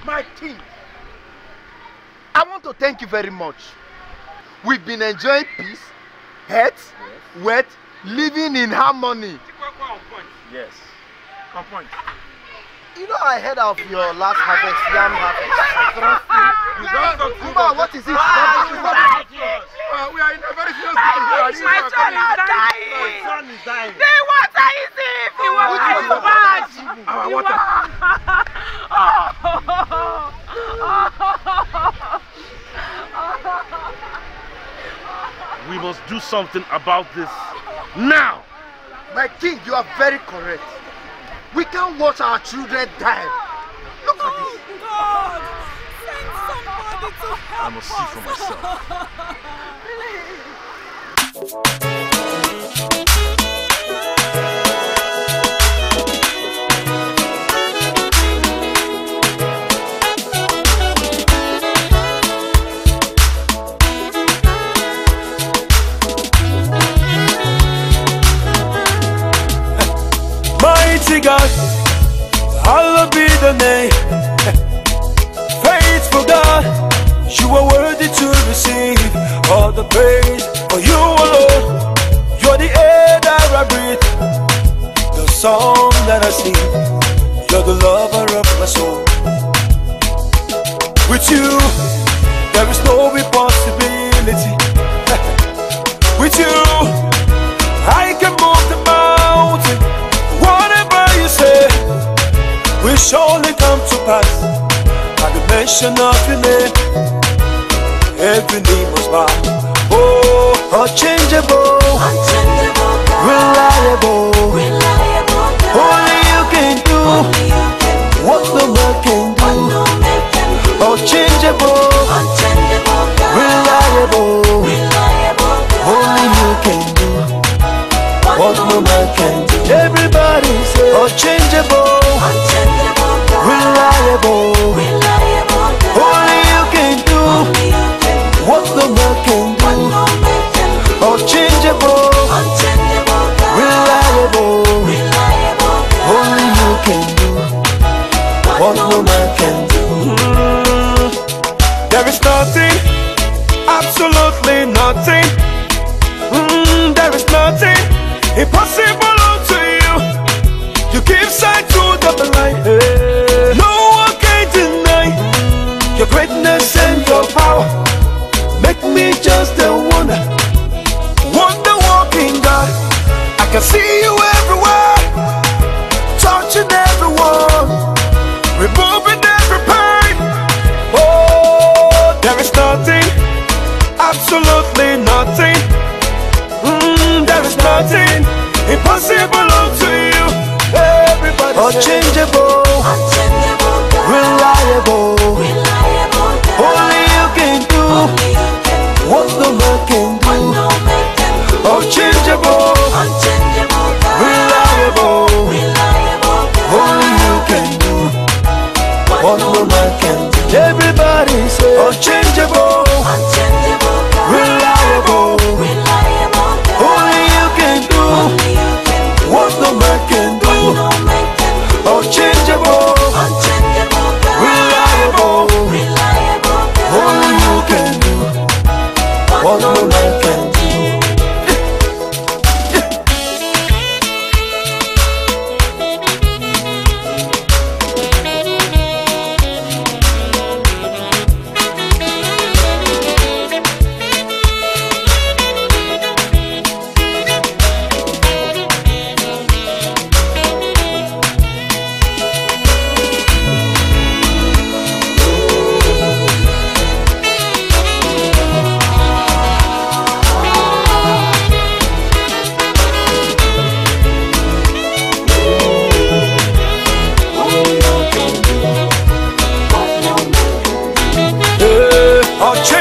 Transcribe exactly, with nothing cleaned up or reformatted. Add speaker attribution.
Speaker 1: My king, I want to thank you very much. We've been enjoying peace, health, yes. wealth, living in harmony.
Speaker 2: Yes. On point.
Speaker 1: You know, I heard of your last harvest, yam harvest. You don't talk to me. What is it?
Speaker 2: Uh, we are in a very serious situation.
Speaker 3: My son is dying.
Speaker 2: My son is dying.
Speaker 3: The water is it. The water is bad.
Speaker 2: Our water. We must do something about this now.
Speaker 1: My king, you are very correct. We can't watch our children die. Look at this.
Speaker 4: God, send somebody to help
Speaker 2: I must see for myself.
Speaker 5: Mighty God, hallowed be the name. Faithful God, you are worthy to receive all the praise. For you alone, you're the air that I breathe, the song that I sing. You're the lover of my soul. With you, there is no impossibility. With you, I can move the mountain. Whatever you say will surely come to pass. At the mention of your name, every knee must bow. Oh, unchangeable,
Speaker 4: unchangeable God,
Speaker 5: reliable,
Speaker 4: reliable God.
Speaker 5: Only you can do,
Speaker 4: Only you can do
Speaker 5: what no man can do.
Speaker 4: What no man can do.
Speaker 5: Unchangeable,
Speaker 4: unchangeable God,
Speaker 5: reliable,
Speaker 4: reliable God.
Speaker 5: Only you can do what no man can do. Everybody say unchangeable,
Speaker 4: unchangeable God,
Speaker 5: reliable,
Speaker 4: reliable God.
Speaker 5: Only you can do
Speaker 4: Only you can do
Speaker 5: what no man can do.
Speaker 4: what no man can do.
Speaker 5: Unchangeable,
Speaker 4: unchangeable God,
Speaker 5: reliable,
Speaker 4: reliable God.
Speaker 5: Only you can do what no man can do. Mm. There is nothing, absolutely nothing. Mm, there is nothing impossible unto you. You give sight to the blind. Hey. No one can deny your greatness and your power. Make me just a wonder, wonder walking God. I can see you everywhere, touching everyone, removing every pain. Oh, there is nothing, absolutely nothing. Mm, there is nothing impossible unto you. Everybody unchangeable,
Speaker 4: unchangeable God,
Speaker 5: reliable,
Speaker 4: reliable God.
Speaker 5: Only you can do
Speaker 4: Only you can do
Speaker 5: what no man can
Speaker 4: what
Speaker 5: do.
Speaker 4: no man can do.
Speaker 5: Unchangeable,
Speaker 4: unchangeable God,
Speaker 5: reliable,
Speaker 4: reliable God.
Speaker 5: Only you can do what no man can do. Everybody say unchangeable,
Speaker 4: unchangeable God,
Speaker 5: reliable,
Speaker 4: reliable God.
Speaker 5: Only you can do
Speaker 4: Only you can do
Speaker 5: what no man can do.
Speaker 4: what no man can do.
Speaker 5: Unchangeable,
Speaker 4: unchangeable God,
Speaker 5: reliable,
Speaker 4: reliable God.
Speaker 5: Only you can do what no man can do. Unchangeable,